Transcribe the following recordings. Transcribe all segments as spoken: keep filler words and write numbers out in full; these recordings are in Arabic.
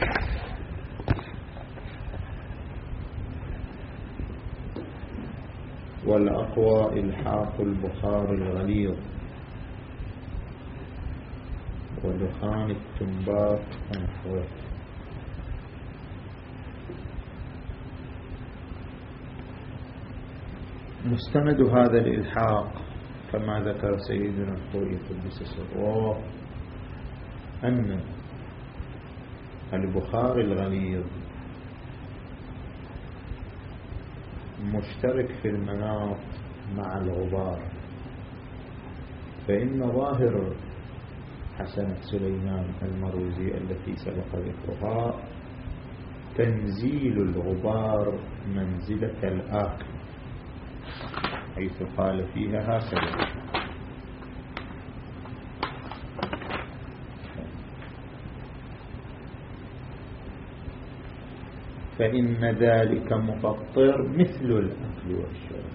والأقوى إلحاق البخار الغليظ ودخان التنباك ونحوه. مستند هذا الإلحاق كما ذكر سيدنا الخوئي قدس سره أن البخار الغليظ مشترك في المناط مع الغبار، فإن ظاهر حسنة سليمان المروزي التي سبق ذكرها تنزيل الغبار منزلة الآكل، حيث قال فيها هكذا: فإن ذلك مفطر مثل الأكل والشرب.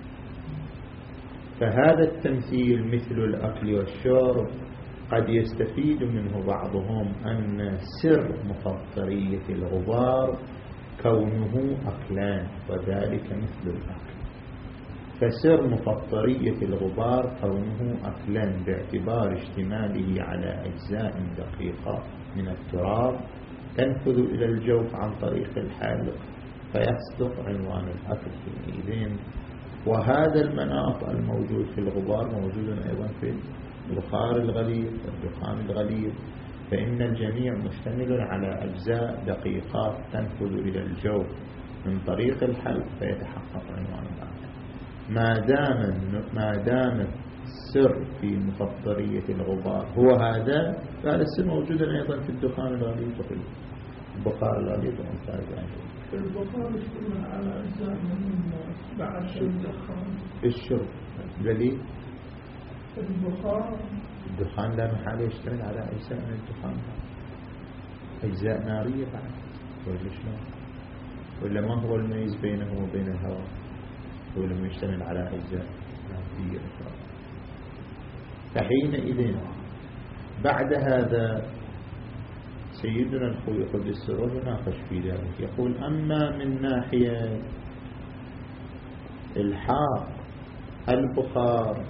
فهذا التمثيل مثل الأكل والشرب قد يستفيد منه بعضهم أن سر مفطرية الغبار كونه أكلان وذلك مثل الأكل، فسر مفطرية الغبار كونه أكلان باعتبار اشتماله على أجزاء دقيقة من التراب تنفذ إلى الجوف عن طريق الحلق فيصدق عنوان الأكل حينئذ. وهذا المناط الموجود في الغبار موجود أيضا في البخار الغليظ والدخان الغليظ، فإن الجميع مشتمل على أجزاء دقيقات تنفذ إلى الجوف من طريق الحلق فيتحقق عنوان الأكل. ما دام ما دام السر في مفطرية الغبار هو هذا، فهذا السر موجود أيضا في الدخان الغليظ وفي البخار الغليظ وأمثال ذلك. البخار يشتمل على أجزاء من بعد الدخان. الشرب دليل البخار الدخان لا محالة يشتمل على أجزاء من الدخان، أجزاء نارية بعد ولا شلون؟ ولا ما هو الميز بينه وبين الهواء؟ هو لما يشتمل على أجزاء نارية أخرى. فحينئذ بعد هذا سيدنا الخوئي قدس سره يناقش في ذلك، يقول: أما من ناحية الحاق البخار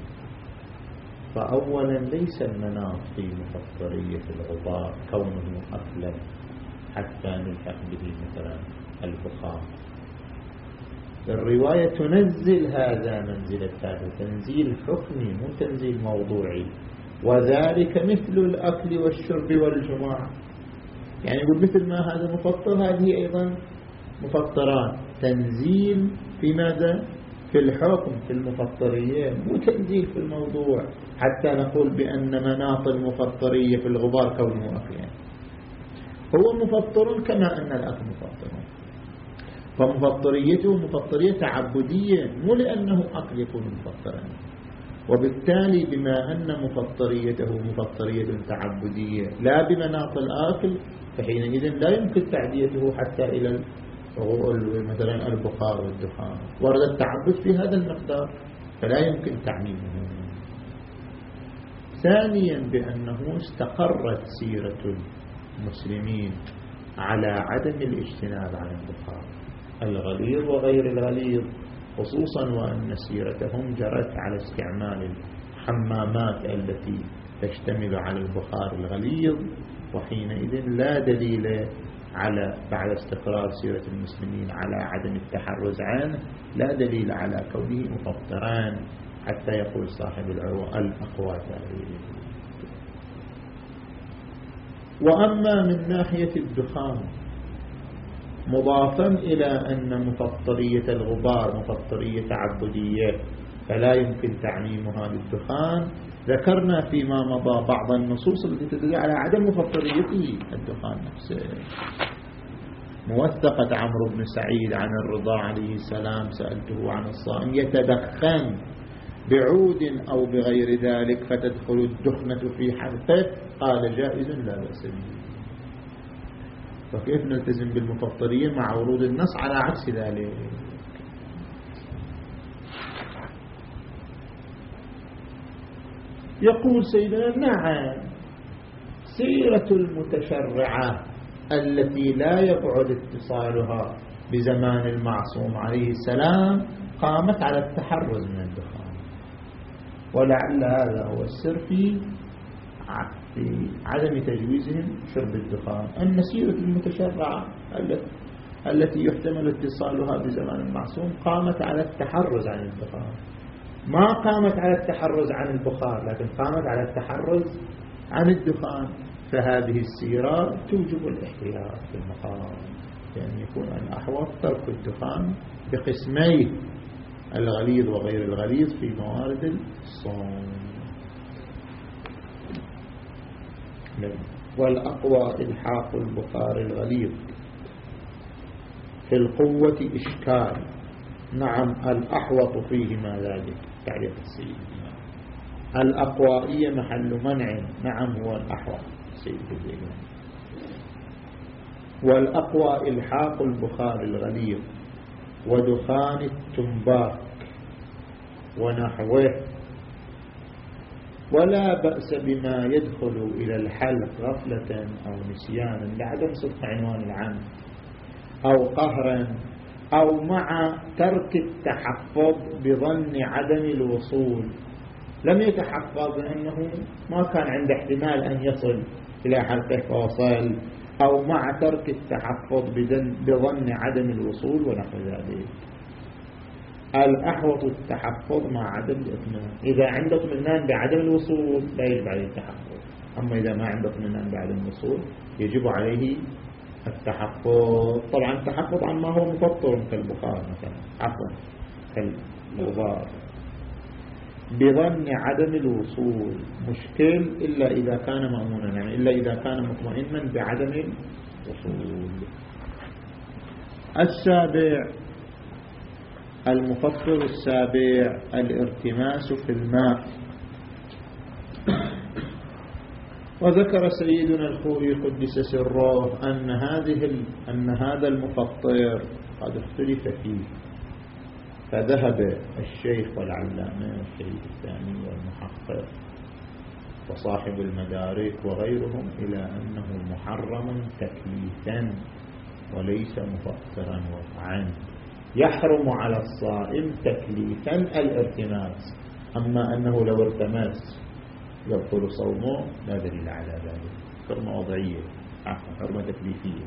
فأولا ليس المناط في مفطرية الغبار كونه أكلا حتى نلحق به مثلا البخار. الرواية تنزل هذا منزلة هذا، تنزيل حكمي مو تنزيل موضوعي، وذلك مثل الأكل والشرب والجماع. يعني يقول مثل ما هذا مفطر هذه أيضا مفطران، تنزيل في ماذا؟ في الحكم في المفطرية، مو تنزيل في الموضوع حتى نقول بأن مناط المفطرية في الغبار كونه أكلين. هو مفطر كما أن الأكل مفطر، فمفطريته مفطرية تعبدية مو لأنه أكل يكون مفطرا، وبالتالي بما أن مفطريته مفطرية تعبدية لا بمناط الآكل، فحينئذ لا يمكن تعديته حتى إلى مثلا البخار والدخان. ورد التعبد في هذا المقدار فلا يمكن تعميمه. ثانيا بأنه استقرت سيرة المسلمين على عدم الاجتناب عن البخار الغليظ وغير الغليظ، خصوصا وأن سيرتهم جرت على استعمال الحمامات التي تشتمل على البخار الغليظ. وحينئذ لا دليل على بعد استقرار سيرة المسلمين على عدم التحرز عنه، لا دليل على كونه مفطران حتى يقول صاحب العروة الأقوى تأويله. وأما من ناحية الدخان مضافا إلى أن مفطرية الغبار مفطرية تعبدية فلا يمكن تعميمها للدخان، ذكرنا فيما مضى بعض النصوص التي تدل على عدم مفطريته الدخان نفسه. موثقة عمرو بن سعيد عن الرضا عليه السلام: سألته عن الصائم يتدخن بعود أو بغير ذلك فتدخل الدخنة في حلقه، قال: جائز لا بأس به. فكيف نلتزم بالمفطرية مع ورود النص على عكس ذلك؟ يقول سيدنا: نعم، سيرة المتشرعة التي لا يبعد اتصالها بزمان المعصوم عليه السلام قامت على التحرز من الدخان. ولعل هذا هو السر في في عدم تجويزهم شرب الدخان. النسيرة المتشرعة التي يحتمل اتصالها بزمان المعصوم قامت على التحرز عن الدخان، ما قامت على التحرز عن البخار، لكن قامت على التحرز عن الدخان. فهذه السيرة توجب الاحتياط في المقام، يعني يكون الأحوط ترك الدخان بقسميه الغليظ وغير الغليظ في موارد الصوم. والأقوى إلحاق البخار الغليظ في القوة إشكال. نعم الأحوط فيه ما ذلك تعريف السيد. الأقوائية محل منع، نعم هو الأحوط سيد الزيدان. والأقوى إلحاق البخار الغليظ ودخان التنباك ونحوه، ولا بأس بما يدخل إلى الحلق غفلة أو نسيانا لعدم صدق عنوان العام أو قهرا أو مع ترك التحفظ بظن عدم الوصول. لم يتحفظ لأنه ما كان عنده احتمال أن يصل إلى حلقه فوصل، أو مع ترك التحفظ بظن عدم الوصول ونحو ذلك. الأحوط التحفظ مع عدم الاطمئنان. إذا عنده اطمئنان بعدم الوصول لا يجب عليه التحفظ، أما إذا ما عنده اطمئنان بعدم الوصول يجب عليه التحفظ. طبعا التحفظ عن ما هو مفطر كالبخار مثلا، عفوا كالغبار، بظن عدم الوصول مشكل إلا إذا كان مأمونا، يعني إلا إذا كان مطمئنا بعدم الوصول. السابع المفطر السابع الارتماس في الماء. وذكر سيدنا الخوئي قدس سره أن هذه أن هذا المفطر قد اختلف فيه، فذهب الشيخ والعلامة الشهيد الثاني والمحقق وصاحب المدارك وغيرهم إلى أنه محرم تكليفا وليس مفطرا وقعا. يحرم على الصائم تكليفا الارتماس، أما أنه لو ارتماس يبطل صومه لا دليل على ذلك. حرمة وضعية، حرمة تكليفية.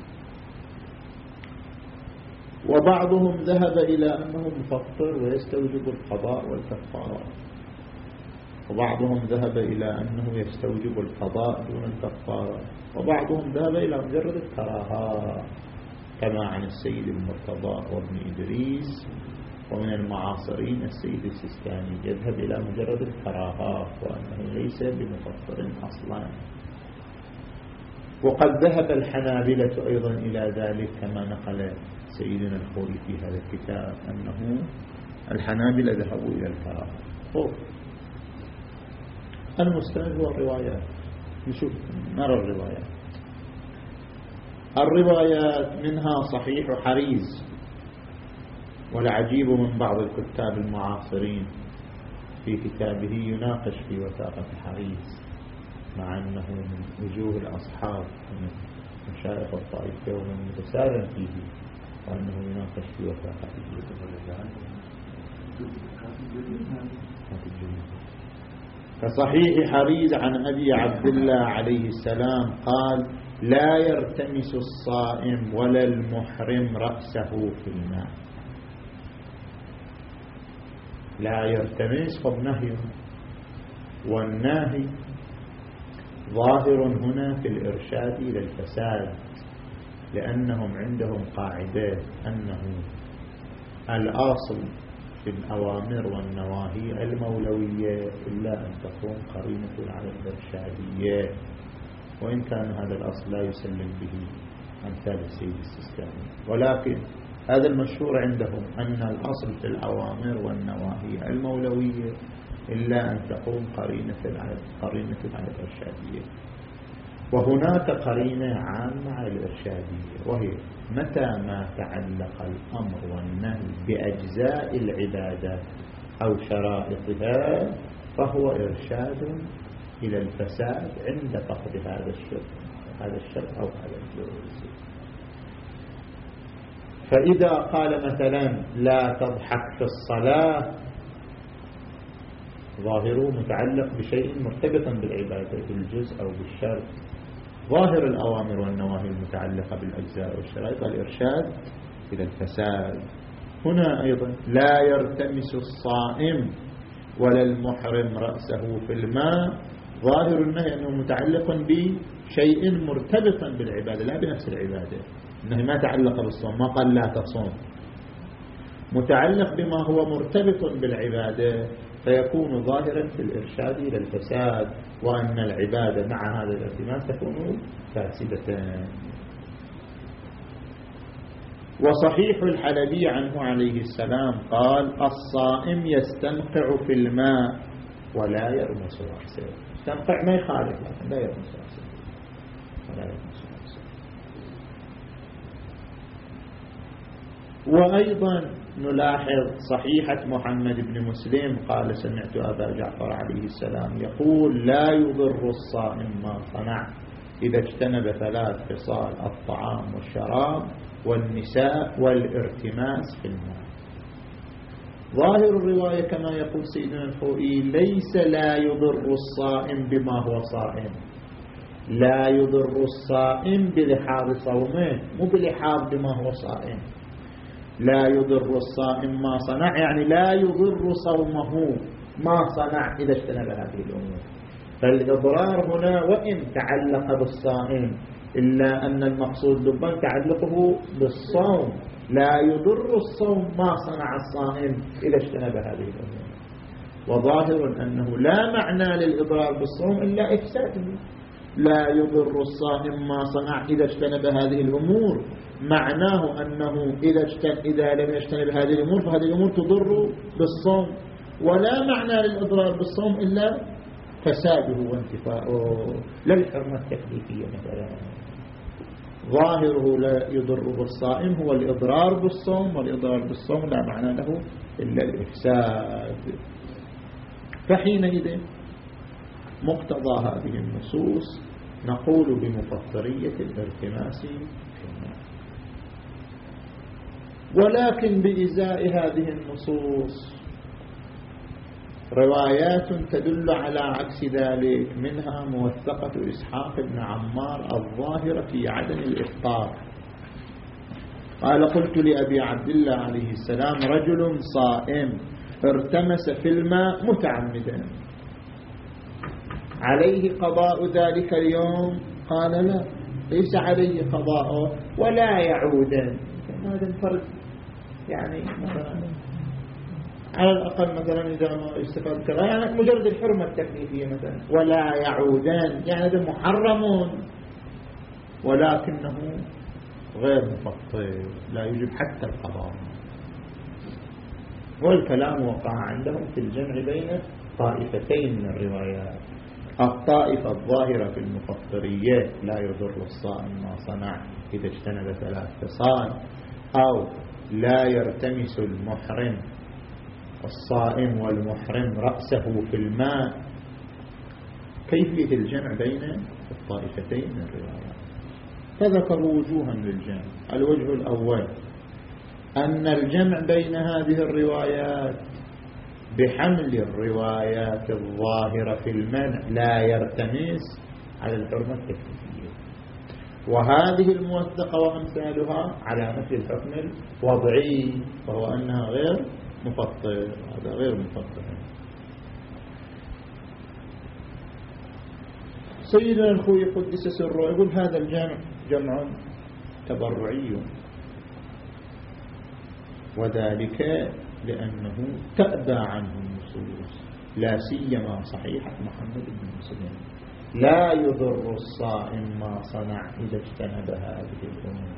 وبعضهم ذهب إلى أنه مفطر ويستوجب القضاء والكفارة، وبعضهم ذهب إلى أنه يستوجب القضاء دون الكفارة، وبعضهم ذهب إلى مجرد الكراهة كما عن السيد المرتضى وابن إدريس، ومن المعاصرين السيد السيستاني يذهب إلى مجرد الكراهة وأنه ليس بمفطر أصلا. وقد ذهب الحنابلة أيضا إلى ذلك كما نقل سيدنا الخوئي في هذا الكتاب أنه الحنابلة ذهبوا إلى الكراهة. المستند هو الروايات. نشوف نرى الروايات. الروايات منها صحيح حريز، والعجيب من بعض الكتاب المعاصرين في كتابه يناقش في وثاقة حريز مع أنه من وجوه الأصحاب من مشايخ الطائفة ومن متسارع فيه، وأنه يناقش في وثاقته. كصحيح حريز عن أبي عبد الله عليه السلام قال: لا يرتمس الصائم ولا المحرم رأسه في الماء. لا يرتمس فالنهي، والنهي ظاهر هنا في الإرشاد إلى الفساد، لأنهم عندهم قاعدة أنه الأصل في الأوامر والنواهي المولوية إلا أن تكون قرينة على الإرشادية، وإن كان هذا الأصل لا يسلم به أمثال السيد السيستاني، ولكن هذا المشهور عندهم أن الأصل في الأوامر والنواهي المولوية إلا أن تكون قرينة على قرينة على الإرشادية. وهناك قرينة عامة على الإرشادية، وهي متى ما تعلق الأمر والنهي بأجزاء العبادات أو شرائطها فهو إرشاد إلى الفساد عند فقد هذا الشرط هذا الشرط أو هذا الجوز. فإذا قال مثلا لا تضحك في الصلاة، ظاهره متعلق بشيء مرتبطا بالعبادة بالجزء أو بالشرط. ظاهر الأوامر والنواهي المتعلقة بالأجزاء والشرائط الإرشاد إلى الفساد. هنا أيضا لا يرتمس الصائم ولا المحرم رأسه في الماء، ظاهر النهي أنه متعلق بشيء مرتبطا بالعبادة لا بنفس العبادة. النهي ما تعلق بالصوم، ما قال لا تصوم، متعلق بما هو مرتبط بالعبادة، فيكون ظاهرا في الإرشاد إلى الفساد، وأن العبادة مع هذا الارتماس تكون فاسدة. وصحيح الحلبي عنه عليه السلام قال الصائم يستنقع في الماء ولا يرمس رأسه. يستنقع ما يخالف لكن لا يرمس رأسه ولا يرمس رأسه. وأيضا نلاحظ صحيحة محمد بن مسلم قال سمعت أبا جعفر عليه السلام يقول لا يضر الصائم ما صنع إذا اجتنب ثلاث خصال: الطعام والشراب والنساء والارتماس في الماء. ظاهر الرواية كما يقول سيدنا الخوئي ليس لا يضر الصائم بما هو صائم، لا يضر الصائم بلحاظ صومه، مو بلحاظ بما هو صائم. لا يضر الصائم ما صنع يعني لا يضر صومه ما صنع إذا اجتنب هذه الأمور. فالإضرار هنا وإن تعلق بالصائم إلا أن المقصود لبا تعلقه بالصوم، لا يضر الصوم ما صنع الصائم إذا اجتنب هذه الأمور. وظاهر أنه لا معنى للإضرار بالصوم إلا إفساده. لا يضر الصائم ما صنع إذا اجتنب هذه الأمور، معناه أنه إذا, إذا لم يجتنب هذه الأمور فهذه الأمور تضر بالصوم، ولا معنى للإضرار بالصوم إلا فساده وانتفاؤه، لا الحرمة التكليفية مثلا. ظاهره لا يضر بالصائم هو الإضرار بالصوم، والإضرار بالصوم لا معنى له إلا الإفساد. فحينئذ مقتضى هذه النصوص نقول بمفطرية الارتماس في الماء. ولكن بإزاء هذه النصوص روايات تدل على عكس ذلك، منها موثقة إسحاق بن عمار الظاهرة في عدم الإفطار. قال قلت لأبي عبد الله عليه السلام رجل صائم ارتمس في الماء متعمدا عليه قضاء ذلك اليوم؟ قال لا، ليس عليه قضاءه ولا يعودا. هذا الفرق يعني مثلا على الأقل مثلا إذا ما يستفاد كذا يعني مجرد الحرمة التكليفية مثلا، ولا يعودان يعني هذا محرم ولكنه غير مفطر لا يجب حتى القضاء. والكلام وقع عندهم في الجمع بين طائفتين من الروايات: الطائفة الظاهرة في المفطرية لا يضر الصائم ما صنع إذا اجتنب ثلاث خصال، أو لا يرتمس المحرم الصائم والمحرم رأسه في الماء. كيفية الجمع بين الطائفتين من الروايات؟ فذكروا وجوها للجمع. الوجه الأول أن الجمع بين هذه الروايات بحمل الروايات الظاهرة في المنع لا يرتمس على الحرمة التكليفية، وهذه الموثقة وأمثالها على مثل الحكم الوضعي، وهو أنها غير مفطر. هذا غير مفطر. سيدنا الخوي قدس سره يقول هذا الجمع جمع تبرعي، وذلك لأنه تأبى عنه النصوص، لا سيما صحيحة محمد بن مسلم لا يضر الصائم ما صنع إذا اجتنب هذه الأمور.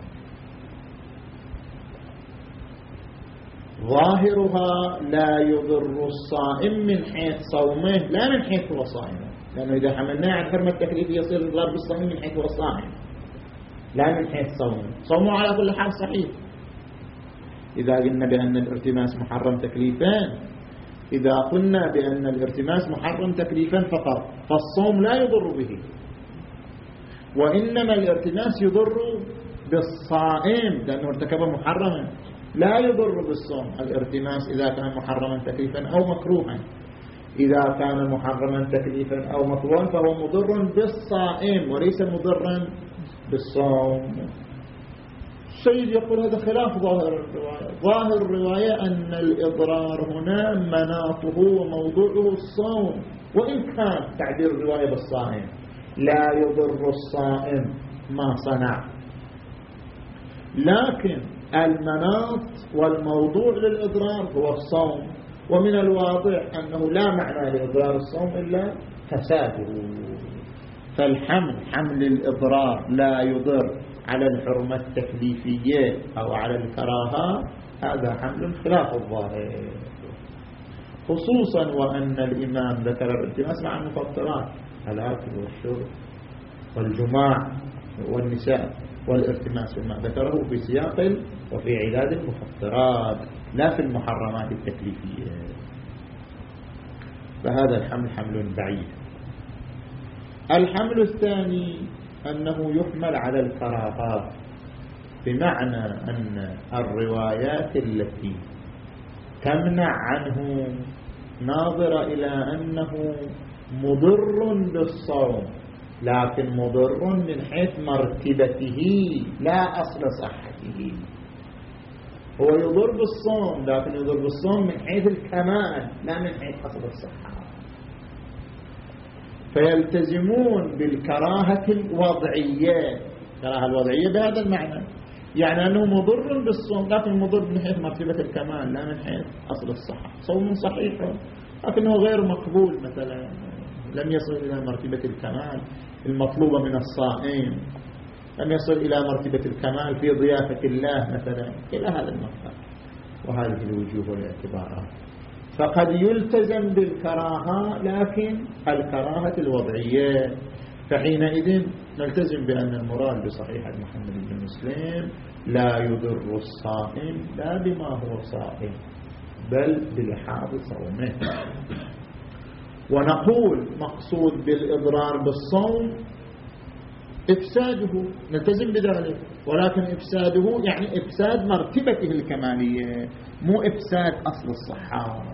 ظاهرها لا يضر الصائم من حيث صومه لا من حيث هو صائم، لأنه إذا حملناه على الحرمة التكليفية يصير الإضرار بالصائم من حيث هو صائم لا من حيث صومه. صومه على كل حال صحيح إذا قلنا بأن الارتماس محرم تكليفان. إذا قلنا بأن الارتماس محرم تكليفا فقط فالصوم لا يضر به، وإنما الارتماس يضر بالصائم لأنه ارتكب محرما، لا يضر بالصوم. الارتماس إذا كان محرما تكليفا أو مكروها، إذا كان محرما تكليفا أو مكروها فهو مضر بالصائم وليس مضرا بالصوم. السيد يقول هذا خلاف ظاهر الرواية. ظاهر الرواية أن الإضرار هنا مناطه وموضوعه الصوم، وإن كان تعبير الرواية بالصائم لا يضر الصائم ما صنع، لكن المناط والموضوع للإضرار هو الصوم، ومن الواضح أنه لا معنى لإضرار الصوم إلا فساده. فالحمل حمل الإضرار لا يضر على الحرمة التكليفية أو على الكراهة، هذا حمل خلاف الظاهر، خصوصا وأن الإمام ذكر الالتماس مع المفطرات، الأكل والشرب والجماع والنساء، والالتماس ما ذكره في سياق وفي عداد المفطرات لا في المحرمات التكليفية. فهذا الحمل حمل بعيد. الحمل الثاني أنه يحمل على الكراهات، بمعنى أن الروايات التي تمنع عنه ناظرة إلى أنه مضر بالصوم، لكن مضر من حيث مرتبته لا أصل صحته. هو يضر بالصوم لكن يضر بالصوم من حيث الكمال لا من حيث أصل الصحة. فيلتزمون بالكراهة الوضعية، الكراهة الوضعية بهذا المعنى، يعني أنه مضر بالصوم لكن مضر من حيث مرتبة الكمال لا من حيث أصل الصحة. صوم صحيح لكنه غير مقبول، مثلا لم يصل إلى مرتبة الكمال المطلوبة من الصائم، لم يصل إلى مرتبة الكمال في ضيافة الله مثلا، إلى هذا المقدار. وهذه الوجوه والاعتبارات. فقد يلتزم بالكراهة لكن الكراهة الوضعية، فحينئذ نلتزم بأن المراد بصحيح محمد بن مسلم لا يضر الصائم لا بما هو صائم بل بلحاظ صومه. ونقول مقصود بالإضرار بالصوم إفساده، نلتزم بذلك، ولكن إفساده يعني إفساد مرتبته الكمالية مو إفساد أصل الصحة.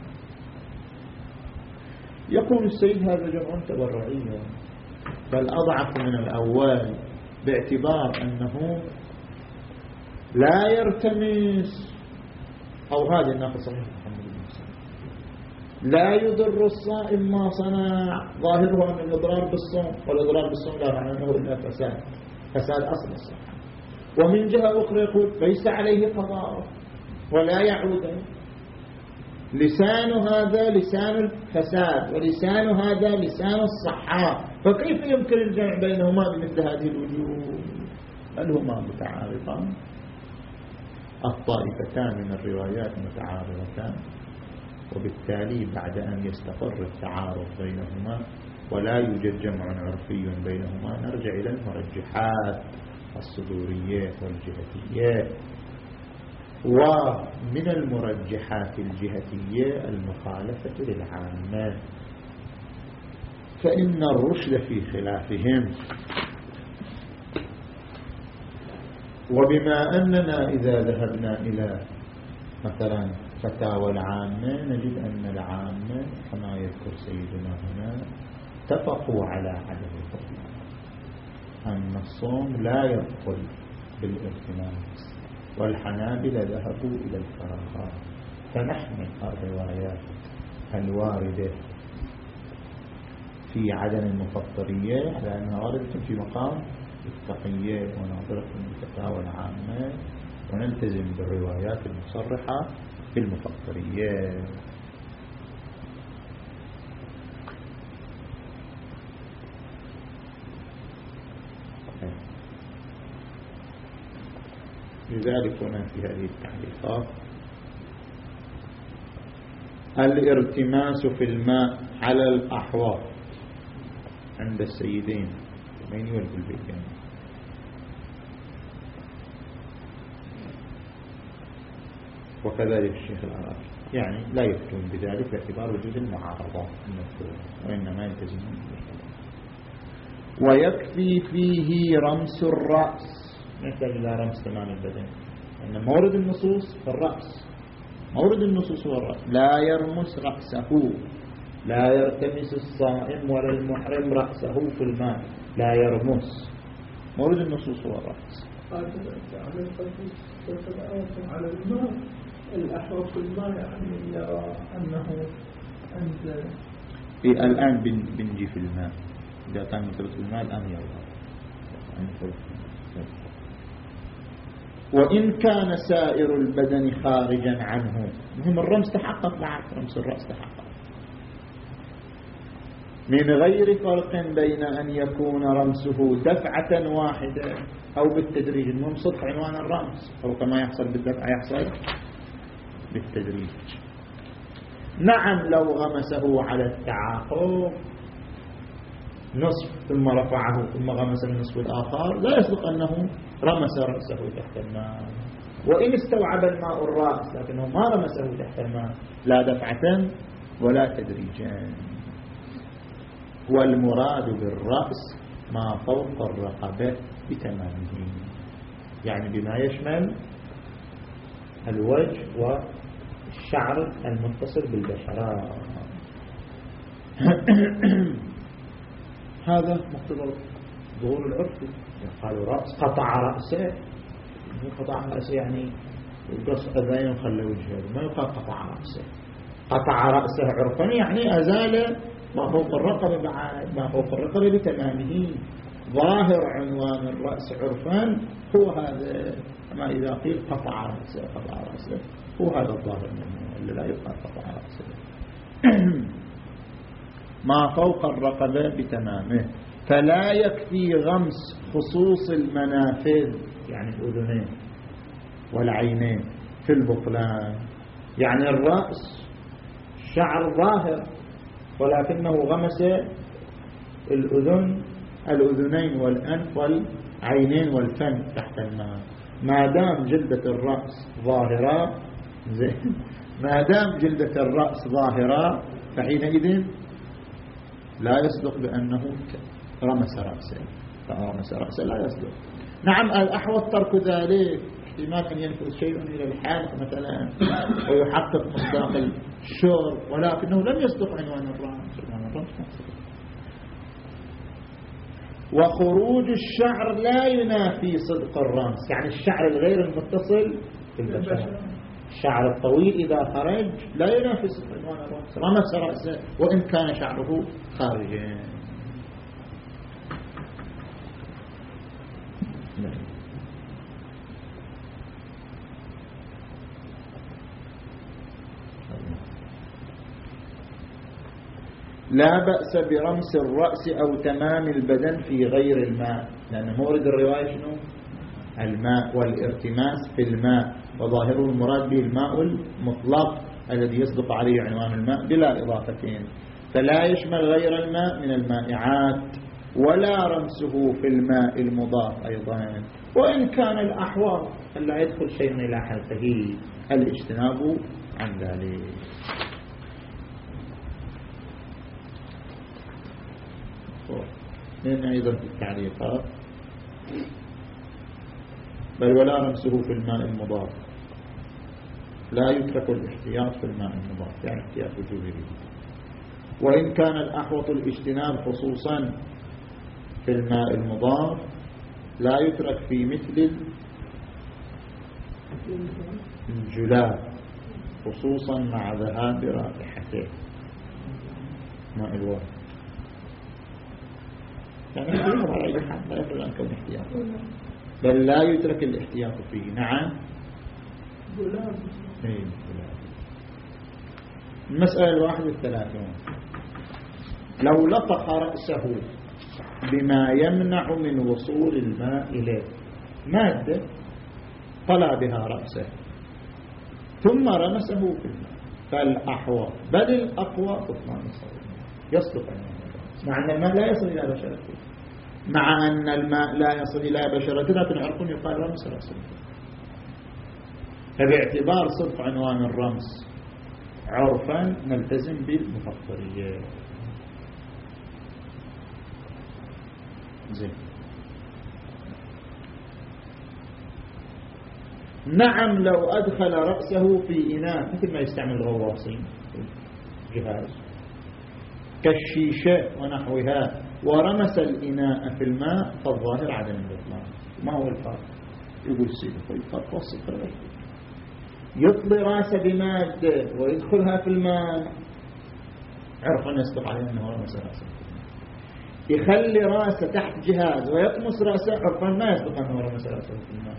يقول السيد هذا جمع تبرعي بل أضعف من الأول، باعتبار أنه لا يرتمس، أو هذه الناقصة صحيح محمد بن مسلم لا يضر الصائم ما صنع، ظاهرها من الإضرار بالصوم، والإضرار بالصوم لا معنى أنه إلا فساد، فساد أصل الصحة. ومن جهة أخرى يقول ليس عليه قضاء ولا يعود، لسان هذا لسان الفساد ولسان هذا لسان الصحة، فكيف يمكن الجمع بينهما بمثل هذه الوجوه؟ بل هما متعارضان، الطائفتان من الروايات متعارضتان، وبالتالي بعد أن يستقر التعارض بينهما ولا يوجد جمع عرفي بينهما نرجع إلى المرجحات الصدورية والجهتية. ومن المرجحات الجهتية المخالفة للعامة، فإن الرشد في خلافهم. وبما أننا إذا ذهبنا إلى مثلا فتاوى العامة نجد أن العامة كما يذكر سيدنا هنا اتفقوا على عدم البطلان، أن الصوم لا يدخل بالارتماس، والحنابلة ذهبوا إلى الكراهة. فنحمل الروايات الواردة في عدم المفطرية على أنها واردة في مقام التقية وناظرة الفتاوى العامة، ونلتزم بالروايات المصرحة في المفطرية. لذلك هنا في هذه التعليقات الارتماس في الماء على الأحواض عند السيدين الخميني والبلبيكاني، وكذلك الشيخ العراقي، يعني لا يفتون بذلك باعتبار وجود المعارضة المذكورة، وإنما يلتزمون بالخلاف. ويكفي فيه رمس الرأس، نحتاج إلى رمس تمام البدن، أن مورد النصوص في الرأس، مورد النصوص هو الرأس. لا يرمس رأسه، لا يرتمس الصائم ولا المحرم رأسه في الماء، لا يرمس، مورد النصوص هو الرأس. على الماء الأحوط في الماء يعني يرى أنه أنزل. إيه الآن بنجي في الماء، إذا كان مثبت في الماء الآن يرى. وإن كان سائر البدن خارجا عنه، مهم الرمس تحقق بعد، رمس الرأس تحقق من غير فرق بين أن يكون رمسه دفعة واحدة أو بالتدريج. المهم صدق عنوان الرمس، أو كما يحصل بالدفع يحصل بالتدريج. نعم لو غمسه على التعاقب نصف ثم رفعه ثم غمس النصف الآخر لا يصدق أنه رمس رأسه تحت الماء، وإن استوعب الماء الرأس لكنه ما رمسه تحت الماء لا دفعة ولا تدريجا. والمراد بالرأس ما فوق الرقبة بتمامه، يعني بما يشمل الوجه والشعر المتصل بالبشرة. هذا مقتضى ظهور العرف. قالوا رأس قطع رأسه، قطع رأسه يعني قص أذين وخلى وجهه، ما يقال قطع رأسه. قطع رأسه عرفا يعني أزال ما فوق الرقبة بعد ما فوق الرقبة بتمامه. ظاهر عنوان الرأس عرفا هو هذا، أما إذا قيل قطع رأسه قطع رأسه هو هذا الظاهر منه، اللي لا يقال قطع رأسه. ما فوق الرقبة بتمامه. فلا يكفي غمس خصوص المنافذ يعني الأذنين والعينين في البطلان، يعني الرأس شعر ظاهر ولكنه غمس الأذن الأذنين والأنف والعينين والفم تحت الماء. ما دام جلدة الرأس ظاهرة زين، ما دام جلدة الرأس ظاهرة فحينئذ لا يصدق بأنه رمس رأسه، فرمس رأسه لا يصدق. نعم الأحوط ترك ذلك، احتمال أن ينفذ شيء إلى الحلق مثلا ويحقق مصداق الشرب، ولكنه لم يصدق عنوان الرأس. وخروج الشعر لا ينافي صدق الرمس، يعني الشعر الغير المتصل بالبشرة، الشعر الطويل إذا خرج لا ينافي صدق عنوان الرمس، رمس رأسه وإن كان شعره خارجا. لا بأس برمس الرأس أو تمام البدن في غير الماء، لأن مورد الرواية شنو؟ الماء والارتماس في الماء، وظاهره المراد به الماء المطلق الذي يصدق عليه عنوان الماء بلا إضافتين، فلا يشمل غير الماء من المائعات، ولا رمسه في الماء المضاف أيضا. وإن كان الأحوال ألا يدخل شيء إلى حلقه الاجتناب عن ذلك. من أيضا في التعليقات بل ولا رمسه في الماء المضاف، لا يترك الاحتياط في الماء المضاف، يعني احتياط وجوبه. وإن كان الأحوط الاجتناب خصوصا في الماء المضاف لا يترك في مثل الجلاب خصوصا مع ذهاب رائحته ماء الورد، يعني احتياط على أي حال لا يفرق عن كون احتياط، بل لا يترك الاحتياط فيه. نعم جلاب. ايه جلاب. المسألة الواحد والثلاثون. لو لطخ رأسه بما يمنع من وصول الماء إليه، مادة طلع بها رأسه ثم رمسه في الماء، فالأحوى بل الأقوى بطلان الصوت يصدق عنه، مع أن الماء لا يصل إلى بشرته، مع أن الماء لا يصل إلى بشرته لكن عرفون يقال رمس رأسه. فباعتبار صدق عنوان الرمس عرفا نلتزم بالمفطرية. زين. نعم لو أدخل رأسه في إناء مثل ما يستعمل الغواصين جهاز كالشيشة ونحوها ورمس الإناء في الماء فالظاهر عدم الإطلاق. ما هو الفرق؟ يقول سيدي الفرق والصفر يطلي راسه بمادة ويدخلها في الماء عرفا يصدق عليه أنه رمس راسه، يخلي راسه تحت جهاز ويطمس راسه عرفا ما يصدق أنه رمس راسه في الماء.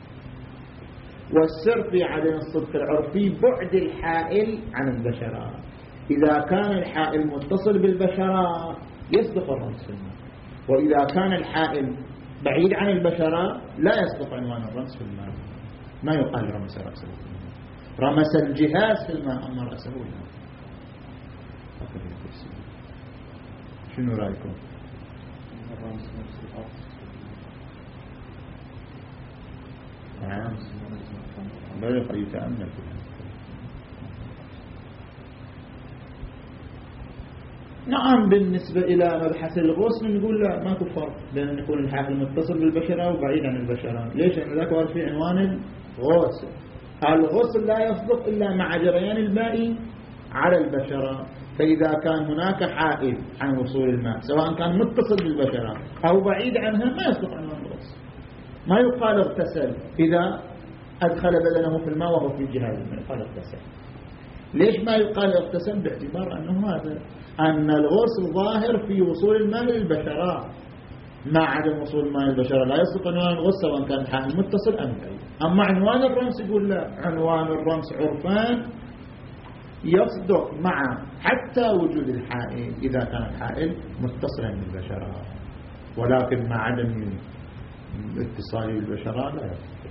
والسر في عدم الصدق العرفي بعد الحائل عن البشرة. إذا كان الحائل متصل بالبشرة يصدق الرمس في الماء، وإذا كان الحائل بعيد عن البشرة لا يصدق عنوان الرمس في الماء، ما يقال رمس رأسه في الماء. رمس الجهاز في الماء أما رأسه لا. شنو رأيكم؟ الرمس نفس الأصل. نعم لا يقع يتأمل فيها. نعم بالنسبة إلى مبحث الغسل نقول لا ماكو فرق بين أن يكون الحائل متصل بالبشرة وبعيد عن البشرة. ليش؟ لأن ذاك ورد في عنوان الغسل. الغسل لا يصدق إلا مع جريان الماء على البشرة. فإذا كان هناك حائل عن وصول الماء سواء كان متصل بالبشرة أو بعيد عنها ما يصدق عنوان الغسل. ما يقال اغتسل إذا أدخل بدنه في الماء وهو في الجهاز، ما يقال اغتسل. ليش ما يقال اغتسل؟ باعتبار أنه هذا أن الغسل ظاهر في وصول الماء للبشرة، مع عدم وصول الماء للبشرة لا يصدق عنوان الغسل سواء كان الحائل متصل أم بعيد. أما عنوان الرمس يقول لا، عنوان الرمس عرفان يصدق مع حتى وجود الحائل إذا كان الحائل متصلا بالبشرة، ولكن مع عدم اتصال بالبشرة لا يصدق.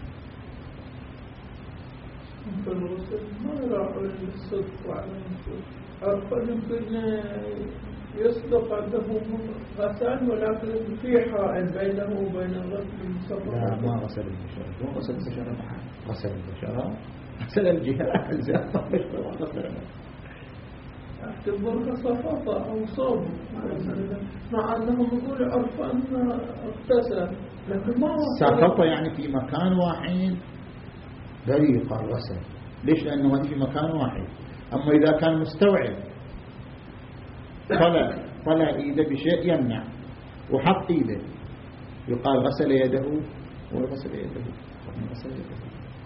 فالغسل ما يراعي الصدق وعدم الصدق. عرفا يمكن يصدق عنده غسل ولكن في حائل بينه وبين الغسل المصرف. لا ما غسل البشرة، مو غسل البشرة معه، غسل البشرة غسل الجهاز غسل اعتبر صفاطة أو صوب، مع أنهم يقول عرف أن اغتسل لكن ما سقط يعني في مكان واحد لا يقال غسل. ليش؟ لأنه هذه في مكان واحد. أما إذا كان مستوعب طلع طلع إيده بشيء يمنع وحط إيده يقال غسل يده وغسل يده غسل يده.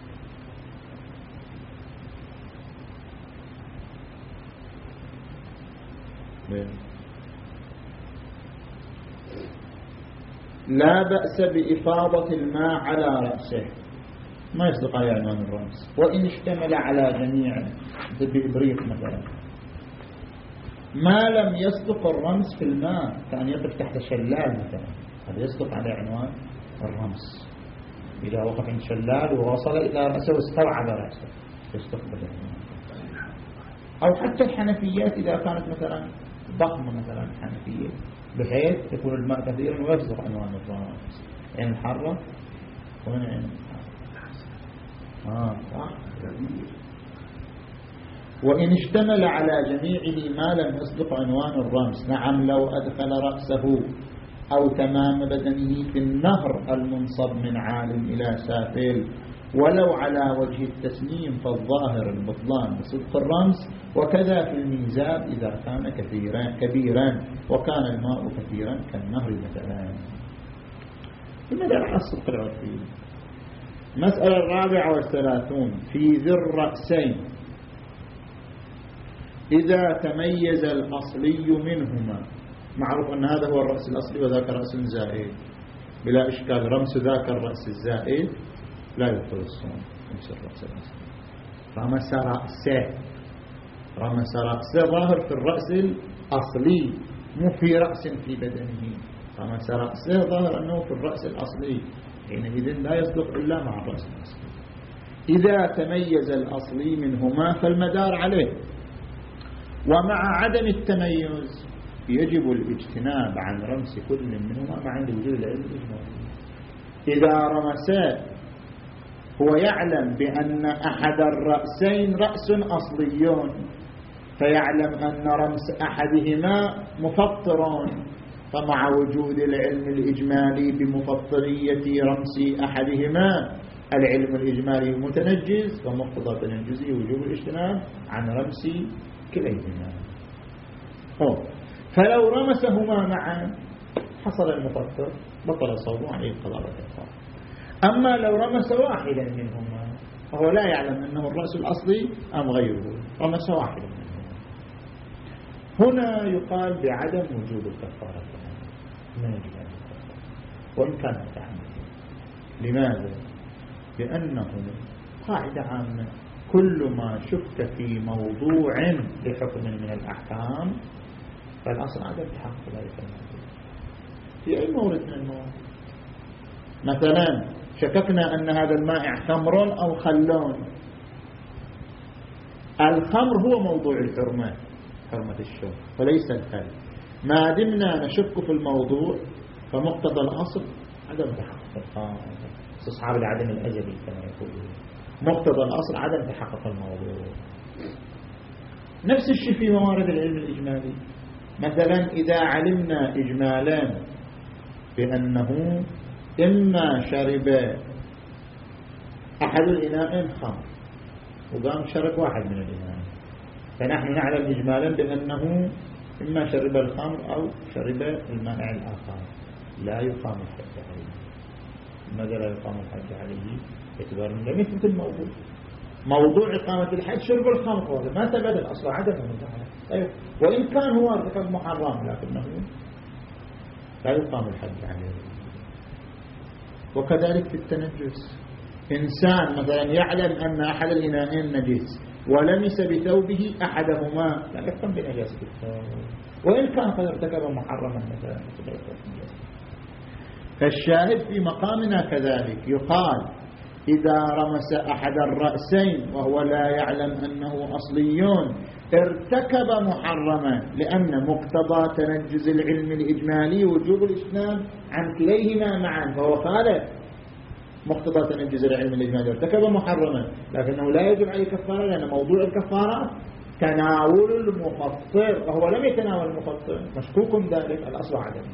لا بأس بإفاضة الماء على رأسه، ما يصدق عليه عنوان الرمس. وإن اشتمل على جميع بإبريق مثلا ما لم يصدق الرمس في الماء، كان يقف تحت شلال مثلا، هذا يصدق عليه عنوان الرمس. إذا وقف عند شلال ووصل إلى رأسه واستوعب رأسه يصدق بالعنوان. أو حتى الحنفيات إذا كانت مثلا ضخمة مثلا حنفية بحيث يكون الماء كثيرا ويصدق عنوان الرمس. عين الحرة وين عين الحرة؟ آه صح. وإن اشتمل على جميعه ما لم يصدق عنوان الرمس. نعم لو أدخل رأسه أو تمام بدنه في النهر المنصب من عالم إلى سافل ولو على وجه التسنيم فالظاهر البطلان بصدق الرمس. وكذا في الميزاب إذا كان كثيرا كبيرا وكان الماء كثيرا كالنهر مثلا. لماذا على الصدق العرفي؟ مسألة الرابعة والثلاثون في ذي الرأسين إذا تميز الأصلي منهما. معروف أن هذا هو الرأس الأصلي وذاك رأس زائد بلا إشكال. رمس ذاك الرأس الزائد لا يدخل الصوم. رمس الرأس الأصلي رمس رأسه، رمس رأسه ظاهر في الرأس الأصلي مو في رأس في بدنه. رمس رأسه ظاهر أنه في الرأس الأصلي، حينئذ لا يصدق إلا مع الرأس الأصلي. إذا تميز الأصلي منهما فالمدار عليه. ومع عدم التميز يجب الاجتناب عن رمس كل منهما مع وجود العلم الإجمالي. إذا رمسا هو يعلم بأن أحد الرأسين رأس أصليون فيعلم أن رمس أحدهما مفطر فمع وجود العلم الإجمالي بمفطرية رمس أحدهما العلم الإجمالي المتنجز فمقتضى تنجزه وجوب الاجتناب عن رمس كليهما. فلو رمسهما معا حصل المفطر بطل صومه عليه القضاء والكفارة. أما لو رمس واحدا منهما فهو لا يعلم أنه الرأس الأصلي أم غيره، رمس واحدا منهما، هنا يقال بعدم وجوب الكفارة ما يجب أن الكفارة وإن كان متعمدا. لماذا؟ لأنه قاعدة عامة كل ما شك في موضوع لحكم من الأحكام فالأصل عدم تحقق ذلك الموضوع في أي مورد من الموارد. مثلا شككنا أن هذا المائع خمر أو خلون، الخمر هو موضوع الحرمة، حرمة الشرب، وليس الخل. ما دمنا نشك في الموضوع فمقتضى الأصل عدم تحقق، استصحاب العدم الأزلي كما يقولون، مقتضى الأصل عدم تحقق الموضوع. نفس الشيء في موارد العلم الإجمالي. مثلا إذا علمنا إجمالا بأنه إما شرب أحد الإناءين خمر وقام شرب واحد من الإناء، فنحن نعلم إجمالا بأنه إما شرب الخمر أو شرب المائع الآخر، لا يقام الحج عليه. لماذا لا يقام الحج عليه؟ اعتبار من لم يثبت الموضوع. موضوع إقامة الحج شرب الخمر هذا ما ثبت الأصل عدم أيوه. وإن كان هو ارتكب محرم لكنه لا يقام الحج عليه. وكذلك في التنجس، إنسان مثلا يعلم أن أحد الإناءين نجس ولمس بثوبه أحدهما لا يحكم بنجاسة الثوب وإن كان قد ارتكب محرما مثلا. فالشاهد في مقامنا كذلك يقال إذا رمس أحد الرأسين وهو لا يعلم أنه أصليون ارتكب محرما، لأن مقتضى تنجز العلم الإجمالي وجوب الاجتناب عن كليهما معا، فهو خالف مقتضى تنجز العلم الإجمالي ارتكب محرما، لكنه لا يجب عليه كفارة لأن موضوع الكفارة تناول المفطر وهو لم يتناول المفطر، مشكوك ذلك، الأصل عدم.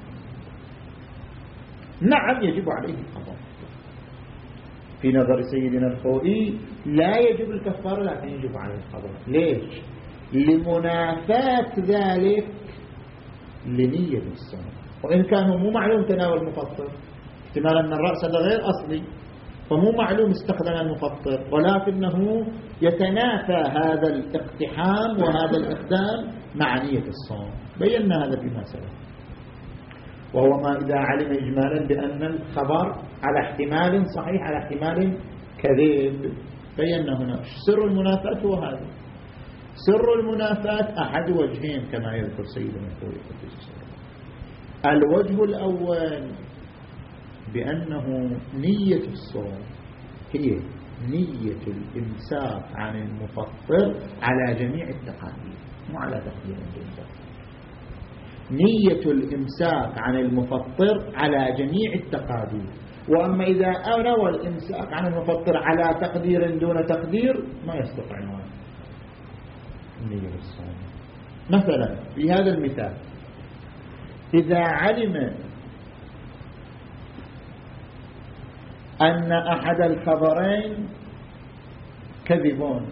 نعم يجب عليه القضاء في نظر سيدنا الخوئي، لا يجب الكفارة لكن يجب عليه القضاء. ليش؟ لمنافاة ذلك لنية الصوم، وإن كان مو معلوم تناول المفطر، احتمال أن الرأس هذا غير أصلي فمو معلوم استخدم المفطر، ولكنه يتنافى هذا الاقتحام وهذا الإقدام مع نية الصوم. بينا هذا فيما سبق، وهو ما إذا علم إجمالا بأن الخبر على احتمال صحيح على احتمال كذب. بينا هنا سر المنافاة هو هذا. سر المنافاة أحد وجهين كما يذكر سيدنا الخوئي. الوجه الأول بأنه نية الصوم هي نية الإمساك عن المفطر على جميع التقادير، مو على تقدير الإمساك. نية الإمساك عن المفطر على جميع التقادير. وأما إذا نوى الإمساك عن المفطر على تقدير دون تقدير ما يصدق عنوان نية الصوم. مثلا في هذا المثال إذا علم أن أحد الخبرين كذبون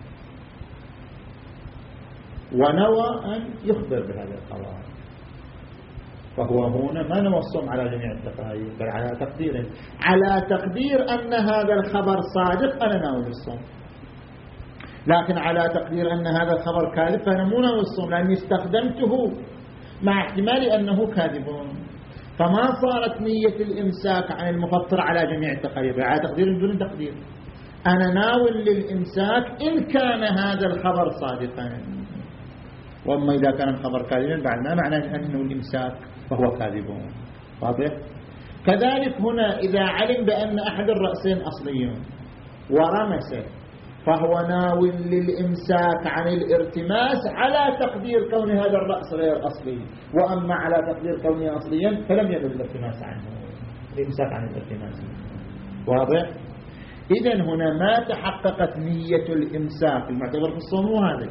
ونوى أن يخبر بهذا الخبر، فهو هنا ما نوى الصوم على جميع التقادير بل على تقدير، على تقدير أن هذا الخبر صادق أنا ناوي الصوم، لكن على تقدير أن هذا الخبر كاذب فأنا مو ناوي الصوم لأني استخدمته مع احتمال أنه كاذبون، فما صارت نية الإمساك عن المفطر على جميع التقادير على تقدير دون تقدير. أنا ناوي للإمساك إن كان هذا الخبر صادقا، وأما إذا كان الخبر كاذبا بعد ما معنى أنه الإمساك فهو كاذبون. واضح؟ كذلك هنا إذا علم بأن أحد الرأسين أصليون ورمسه فهو ناوي للإمساك عن الارتماس على تقدير كون هذا الرأس غير أصلي، وأما على تقدير كونه أصليا فلم يجوز الارتماس عنه، الإمساك عن الارتماس. واضح؟ إذن هنا ما تحققت نية الإمساك المعتبر في الصوم هذا،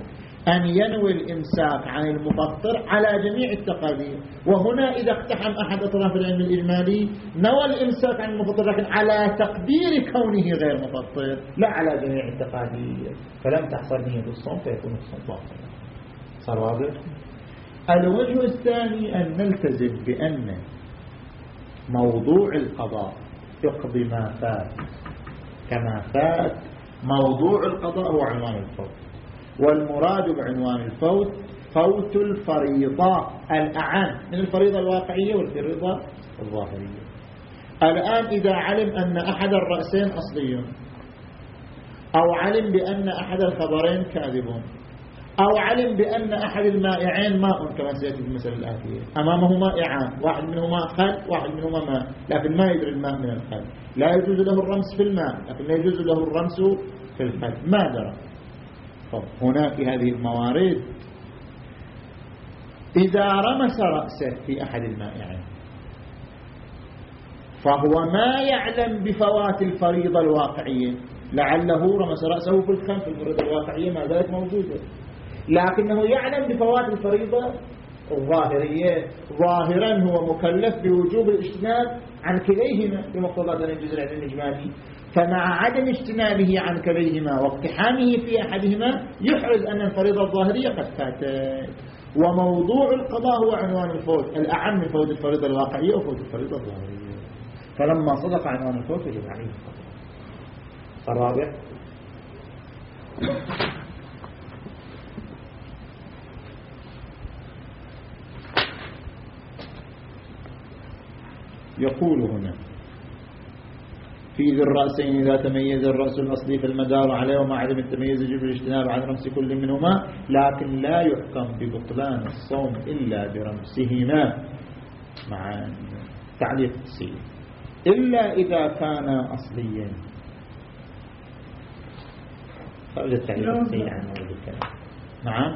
أن ينوي الإمساك عن المفطر على جميع التقادير. وهنا إذا اقتحم أحد أطراف العلم الإجمالي نوى الإمساك عن المفطر لكن على تقدير كونه غير مفطر لا على جميع التقادير، فلم تحصل نية الصوم فيكون الصوم باطلا. صار واضح؟ الوجه الثاني أن نلتزم بأن موضوع القضاء اقضي ما فات كما فات، موضوع القضاء هو عنوان الفوت، والمراد بعنوان الفوت فوت الفريضة الأعم من الفريضة الواقعية والفريضة الظاهرية. الآن إذا علم أن أحد الرأسين أصلي، أو علم بأن أحد الخبرين كاذب، أو علم بأن أحد المائعين ماء كما سيأتي في المسألة الآتية، أمامه مائعان، واحد منهما خل واحد منهما ماء، لكن ما يدري الماء من الخل، لا يجوز له الرمس في الماء لكن لا يجوز له الرمس في الخل، ما درى. هنا في هذه الموارد إذا رمس رأسه في أحد المائعين فهو ما يعلم بفوات الفريضة الواقعية، لعله رمس رأسه في الخل في الفريضة الواقعية ما زالت موجودة، لكنه يعلم بفوات الفريضة الظاهرية. ظاهرا هو مكلف بوجوب الاجتناب عن كليهما بمقتضى الجزء العلمي الإجمالي، فمع عدم اجتنابه عن كليهما واقتحامه في أحدهما يحرز أن الفريضة الظاهرية قد فاتت. وموضوع القضاء هو عنوان الفوت الأعم من فوت الفريضة الواقعية وفوت الفريضة الظاهرية، فلما صدق عنوان الفوت يجب عليه القضاء. الرابع يقول هنا في ذي الرأسين إذا تميز الرأس الأصلي في المدار عليه ومع عدم التمييز يجب الاجتناب عن رمس كل منهما، لكن لا يحكم ببطلان الصوم إلا برمسهما مع تعليق التفصيل إلا إذا كان أصليا. خرج التعليق التفصيل عن مورد الكلام. نعم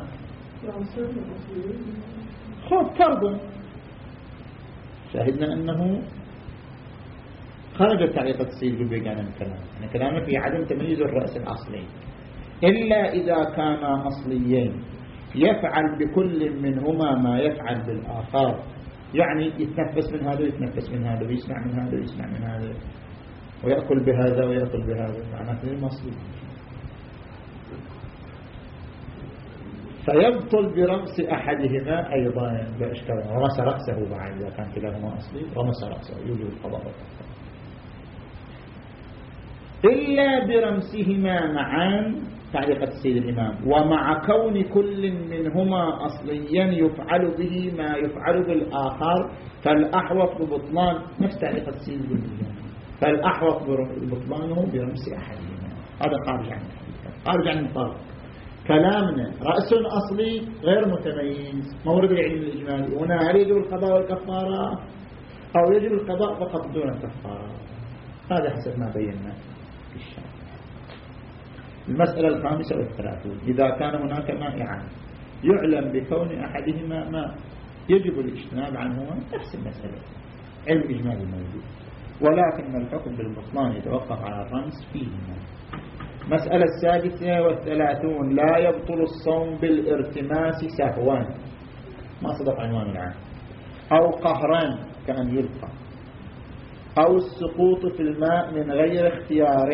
خذ فرضا شاهدنا أنه خرج التعليق التفصيل ببيان الكلام، يعني كلامنا في عدم تمييز الرأس الأصلي إلا إذا كان أصليين يفعل بكل منهما ما يفعل بالآخر، يعني يتنفس من هذا ويتنفس من هذا ويسمع من هذا ويسمع من هذا ويأكل بهذا ويأكل بهذا، معناه غير أصلي. فيبطل برمس أحدهما أيضا بإشكال، رمس رأسه بعد إذا كان كلاهما أصلي رمس رأسه يوجب القضاء إلا برمسهما معا تعليق السيد الإمام، ومع كون كل منهما أصليا يفعل به ما يفعل بالآخر فالأحوط ببطلان نفس تعليق السيد الإمام، فالأحوط ببطلانه برمس أحدهما. هذا خارج عن خارج عن الفرق. كلامنا رأس أصلي غير متميز مورد العلم الإجمالي، هنا هل يجب القضاء والكفارة أو يجب القضاء فقط دون الكفارة؟ هذا حسب ما بينا في الشرح. المسألة الخامسة والثلاثون إذا كان هناك مائعان يعلم بكون أحدهما ماء يجب الاجتناب عنه، نفس المسألة علم إجمالي موجود، ولكن الحكم بالبطلان يتوقف على الرمس فيهما. مسألة السادسة والثلاثون لا يبطل الصوم بالارتماس سهوا ما صدق عنوان العام، أو قهرا كأن يلقى، أو السقوط في الماء من غير اختيار،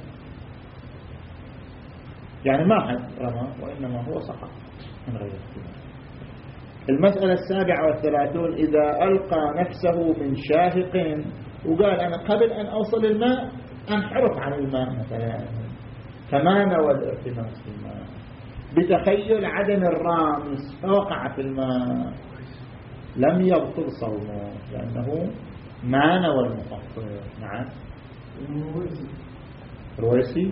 يعني ما حد رمى وإنما هو سقط من غير اختيار. المسألة السابعة والثلاثون إذا ألقى نفسه من شاهق وقال أنا قبل أن أوصل الماء أنحرف عن الماء مثلا، فما نوى الارتماس في الماء بتخيل عدم الرامس فوقع في الماء لم يبطل صومه لأنه ما نوى المفطر. نعم رويسي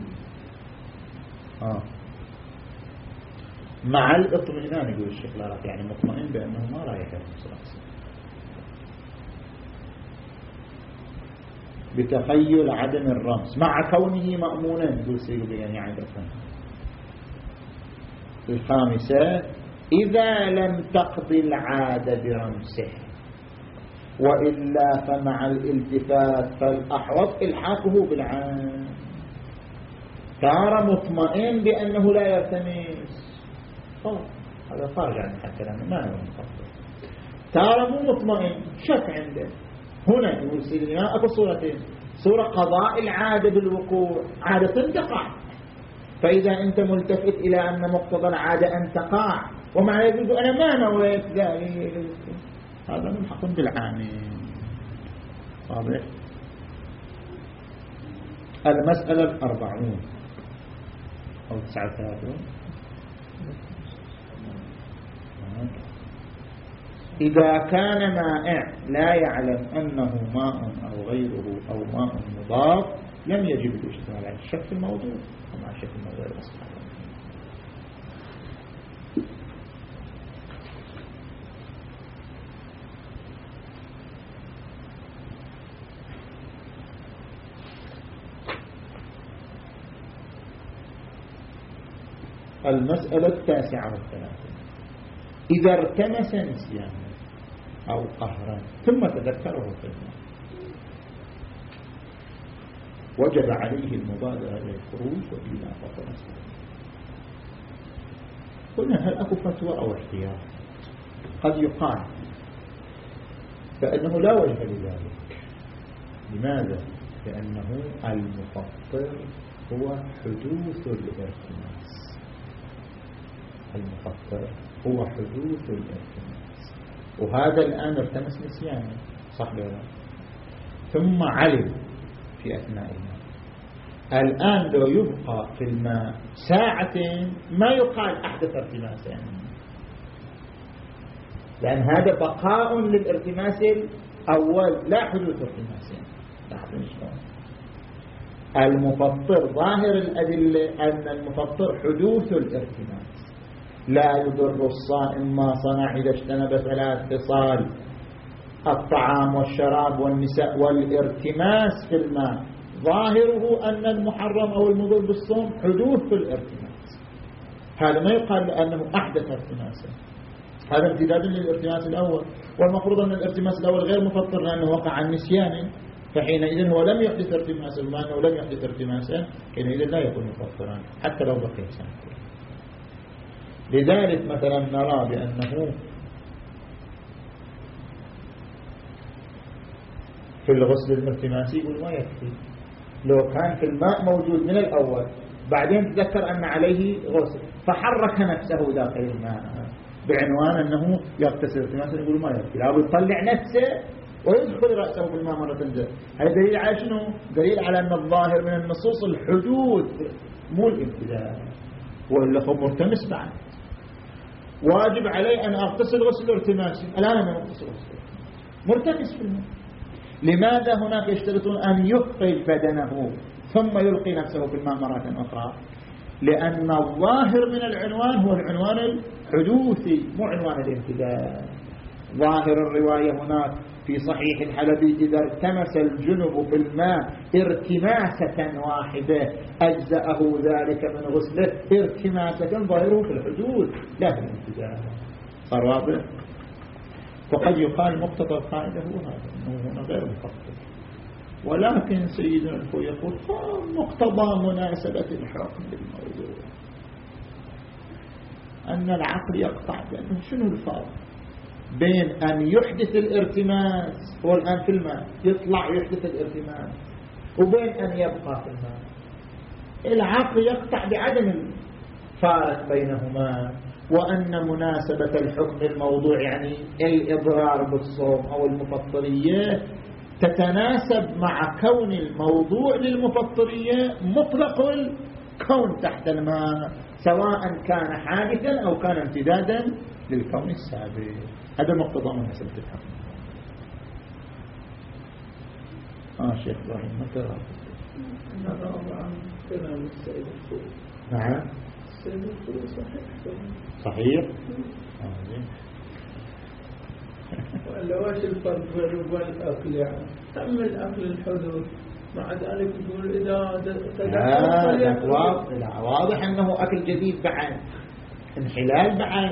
آه. مع الاطمئنان يقول الشيخ لا يعني مطمئن بأنه ما رايح الرمس بتخيل عدم الرمس مع كونه مأمونا يقول سيدي يعني عادة. الخامسة إذا لم تقضي العادة برمسه وإلا فمع الالتفات فالأحوط إلحاقه بالعام، صار مطمئن بأنه لا يرتمس خلاص هذا خارج عن الكلام ما هو مفطر. تارة مو مطمئن شك عنده هنا يقول سيدنا الإمام أكو صورتين، صورة قضاء العادة بالوقوع، عادة تقع، فإذا أنت ملتفت إلى أن مقتضى العادة أن تقع ومع ذلك أنا ما نويت ذلك، هذا ملحق بالعامين. واضح؟ المسألة الأربعون أو تسعة ثلاثون، إذا كان مائع لا يعلم أنه ماء أو غيره أو ماء مضاف لم يجب الاشتمال على الشك في الموضوع ومع الشك في الموضوع الأصحاب. المسألة التاسعة والثلاثين، إذا ارتمس نسيانا أو قهرا ثم تذكره في الماء وجب عليه المبادرة للخروج وإلا فطر الصلاة. قلنا هل أكو فتوى أو احتياط؟ قد يقال فإنه لا وجه لذلك. لماذا؟ لأنه المفطر هو حدوث الارتماس، المفطر هو حدوث الارتماس، وهذا الآن ارتمس نسيانا صح ولا ثم علم في أثناء الماء. الآن لو يبقى في الماء ساعتين ما يقال أحدث ارتماسا، لأن هذا بقاء للارتماس الأول لا حدوث ارتماسين. المفطر ظاهر الأدلة أن المفطر حدوث الارتماس، لا يضر الصائم ما صنع إذا اجتنب ثلاث خصال الطعام والشراب والنساء والارتماس في الماء، ظاهره أن المحرم أو المضر بالصوم حدوث الارتماس. هذا ما يقال لأنه أحدث ارتماسا، هذا امتداد للارتماس الأول، والمفروض أن الارتماس الأول غير مفطر لأنه وقع عن نسيان، فحينئذ هو لم يحدث ارتماسا، وما أنه لم يحدث ارتماسا حينئذ لا يكون مفطرا حتى لو بقي سنة. لذلك مثلا نرى بأنه في الغسل الارتماسي يقول ما يكفي، لو كان في الماء موجود من الأول بعدين تذكر أن عليه غسل فحرك نفسه داخل الماء بعنوان أنه يغتسل ارتماسا، يقول ما يكفي، لا يطلع نفسه ويدخل رأسه في الماء مرة ثانية. هذا دليل على شنو؟ دليل على أن الظاهر من النصوص الحدوث مو الامتداد، وإلا هو مرتمس بعد. واجب علي أن أغتسل غسل ارتماسي، الآن أنا أغتسل غسل مرتمس في الماء. لماذا هناك يشترطون أن يثقل بدنه ثم يلقي نفسه في الماء مرة أخرى؟ لأن الظاهر من العنوان هو العنوان الحدوثي مو عنوان الامتداد. ظاهر الرواية هناك في صحيح الحلبي إذا ارتمس الجنب في الماء ارتماسة واحدة أجزأه ذلك من غسله ارتماسة، ظاهره في الحدود لا في الامتداد. صار واضح؟ وقد يقال مقتضى القاعدة هو هذا أنه هنا غير مفطر، ولكن سيدنا الفو يقول مقتضى مناسبة الحكم بالموضوع أن العقل يقطع بأنه شنو الفرق بين أن يحدث الارتماس هو الآن في الماء يطلع يحدث الارتماس وبين أن يبقى في الماء. العقل يقطع بعدم الفارق بينهما، وأن مناسبة الحكم الموضوع يعني الإضرار بالصوم أو المفطرية تتناسب مع كون الموضوع للمفطرية مطلق الكون تحت الماء، سواء كان حادثا أو كان امتدادا للكون السابق. هذا مقتضى مناسبة الحكم. آه شيخ إبراهيم ما ترى؟ نرى عن كلام السيد الخوي. نعم السيد الخوي صحيح صحيح. آه ولا واش الفرق بين الأكل يعني؟ تم الأكل الحدود مع ذلك يقول إذا تذكرت واضح, واضح أنه أكل جديد بعد انحلال بعد.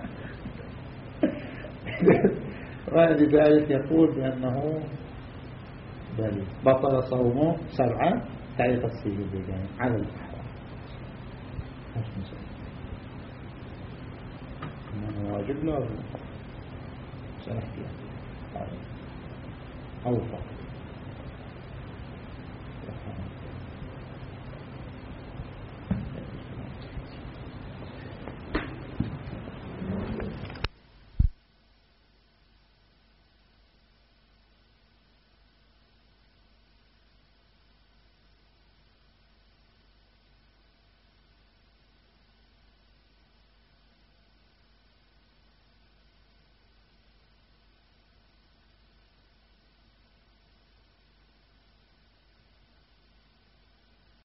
ولذلك يقول بأنه بل بطل صومه سبعة تعليق السيد يعني على الأحوال. ايش نسوي؟ انه واجب لازم سنحكي أو فرق